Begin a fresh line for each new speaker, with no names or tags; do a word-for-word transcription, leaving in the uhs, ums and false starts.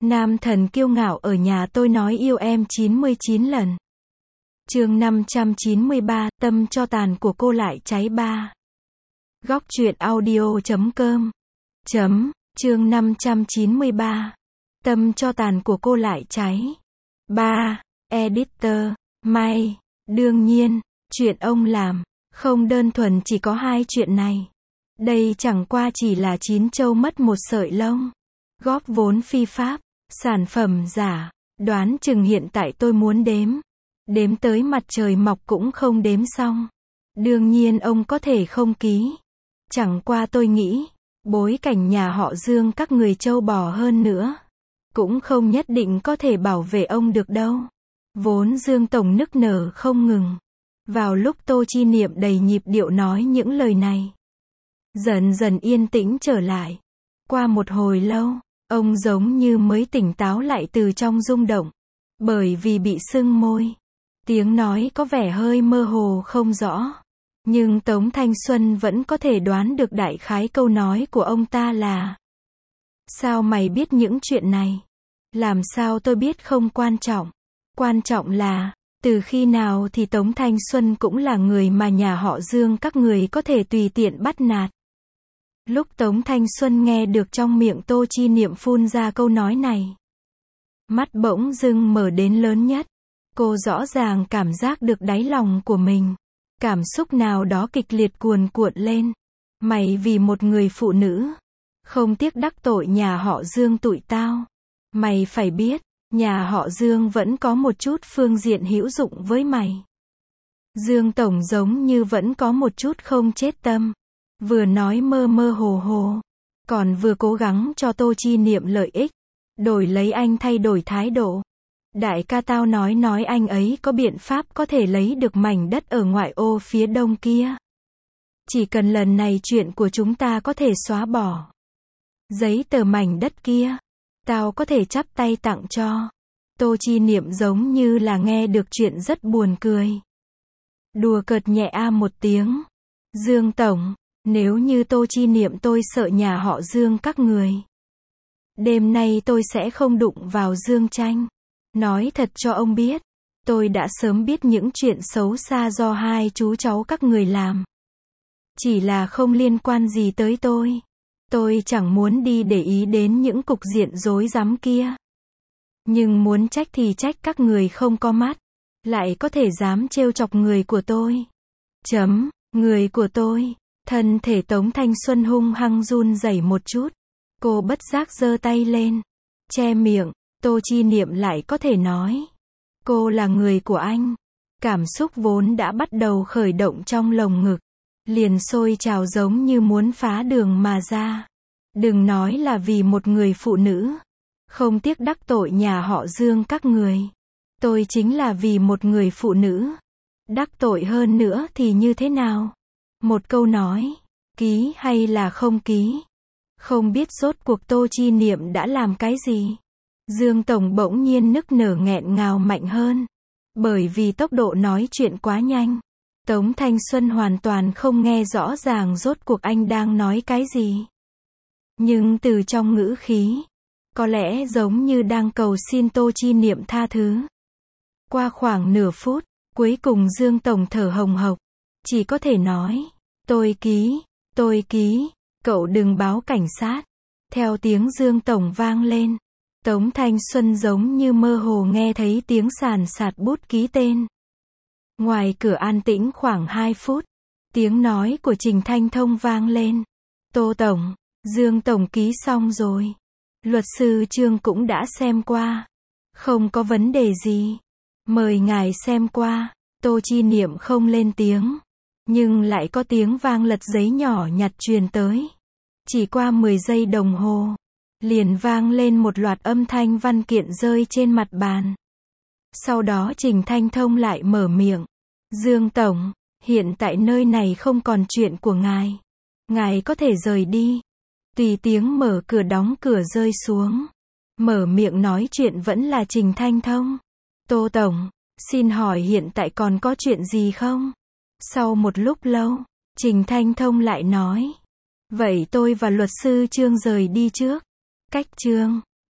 Nam thần kiêu ngạo ở nhà tôi nói yêu em chín mươi chín lần. Chương năm trăm chín mươi ba, tâm cho tàn của cô lại cháy ba. Góc truyện audio chấm com. Chấm, chương năm trăm chín mươi ba. Tâm cho tàn của cô lại cháy. ba. Editor, May. Đương nhiên, chuyện ông làm, không đơn thuần chỉ có hai chuyện này. Đây chẳng qua chỉ là chín trâu mất một sợi lông. Góp vốn phi pháp, sản phẩm giả, đoán chừng hiện tại tôi muốn đếm. Đếm tới mặt trời mọc cũng không đếm xong. Đương nhiên ông có thể không ký. Chẳng qua tôi nghĩ, bối cảnh nhà họ Dương các người trâu bò hơn nữa. Cũng không nhất định có thể bảo vệ ông được đâu. Vốn Dương Tổng nức nở không ngừng. Vào lúc Tô Chi Niệm đầy nhịp điệu nói những lời này. Dần dần yên tĩnh trở lại. Qua một hồi lâu, ông giống như mới tỉnh táo lại từ trong rung động. Bởi vì bị sưng môi. Tiếng nói có vẻ hơi mơ hồ không rõ. Nhưng Tống Thanh Xuân vẫn có thể đoán được đại khái câu nói của ông ta là: sao mày biết những chuyện này? Làm sao tôi biết không quan trọng. Quan trọng là, từ khi nào thì Tống Thanh Xuân cũng là người mà nhà họ Dương các người có thể tùy tiện bắt nạt. Lúc Tống Thanh Xuân nghe được trong miệng Tô Chi Niệm phun ra câu nói này, mắt bỗng dưng mở đến lớn nhất. Cô rõ ràng cảm giác được đáy lòng của mình. Cảm xúc nào đó kịch liệt cuồn cuộn lên. Mày vì một người phụ nữ, không tiếc đắc tội nhà họ Dương tụi tao. Mày phải biết, nhà họ Dương vẫn có một chút phương diện hữu dụng với mày. Dương Tổng giống như vẫn có một chút không chết tâm. Vừa nói mơ mơ hồ hồ, còn vừa cố gắng cho Tô Chi Niệm lợi ích, đổi lấy anh thay đổi thái độ. Đại ca tao nói nói anh ấy có biện pháp có thể lấy được mảnh đất ở ngoại ô phía đông kia. Chỉ cần lần này chuyện của chúng ta có thể xóa bỏ giấy tờ mảnh đất kia, tao có thể chắp tay tặng cho. Tô Chi Niệm giống như là nghe được chuyện rất buồn cười. Đùa cợt nhẹ a một tiếng. Dương Tổng, nếu như Tô Chi Niệm tôi sợ nhà họ Dương các người. Đêm nay tôi sẽ không đụng vào Dương Tranh. Nói thật cho ông biết, tôi đã sớm biết những chuyện xấu xa do hai chú cháu các người làm. Chỉ là không liên quan gì tới tôi. Tôi chẳng muốn đi để ý đến những cục diện rối rắm kia. Nhưng muốn trách thì trách các người không có mắt. Lại có thể dám trêu chọc người của tôi. Chấm, người của tôi. Thân thể Tống Thanh Xuân hung hăng run rẩy một chút. Cô bất giác giơ tay lên, che miệng. Tô Chi Niệm lại có thể nói, cô là người của anh. Cảm xúc vốn đã bắt đầu khởi động trong lồng ngực, liền sôi trào giống như muốn phá đường mà ra. Đừng nói là vì một người phụ nữ, không tiếc đắc tội nhà họ Dương các người. Tôi chính là vì một người phụ nữ, đắc tội hơn nữa thì như thế nào? Một câu nói, ký hay là không ký? Không biết rốt cuộc Tô Chi Niệm đã làm cái gì? Dương Tổng bỗng nhiên nức nở nghẹn ngào mạnh hơn. Bởi vì tốc độ nói chuyện quá nhanh. Tống Thanh Xuân hoàn toàn không nghe rõ ràng rốt cuộc anh đang nói cái gì. Nhưng từ trong ngữ khí, có lẽ giống như đang cầu xin Tô Chi Niệm tha thứ. Qua khoảng nửa phút, cuối cùng Dương Tổng thở hồng hộc. Chỉ có thể nói, tôi ký, tôi ký, cậu đừng báo cảnh sát. Theo tiếng Dương Tổng vang lên, Tống Thanh Xuân giống như mơ hồ nghe thấy tiếng sàn sạt bút ký tên. Ngoài cửa an tĩnh khoảng hai phút, tiếng nói của Trình Thanh Thông vang lên. Tô Tổng, Dương Tổng ký xong rồi. Luật sư Trương cũng đã xem qua. Không có vấn đề gì. Mời ngài xem qua. Tô Chi Niệm không lên tiếng. Nhưng lại có tiếng vang lật giấy nhỏ nhặt truyền tới. Chỉ qua mười giây đồng hồ, liền vang lên một loạt âm thanh văn kiện rơi trên mặt bàn. Sau đó Trình Thanh Thông lại mở miệng. Dương Tổng, hiện tại nơi này không còn chuyện của ngài. Ngài có thể rời đi. Tùy tiếng mở cửa đóng cửa rơi xuống. Mở miệng nói chuyện vẫn là Trình Thanh Thông. Tô Tổng, xin hỏi hiện tại còn có chuyện gì không? Sau một lúc lâu, Trình Thanh Thông lại nói. Vậy tôi và luật sư Trương rời đi trước. Cách Trương.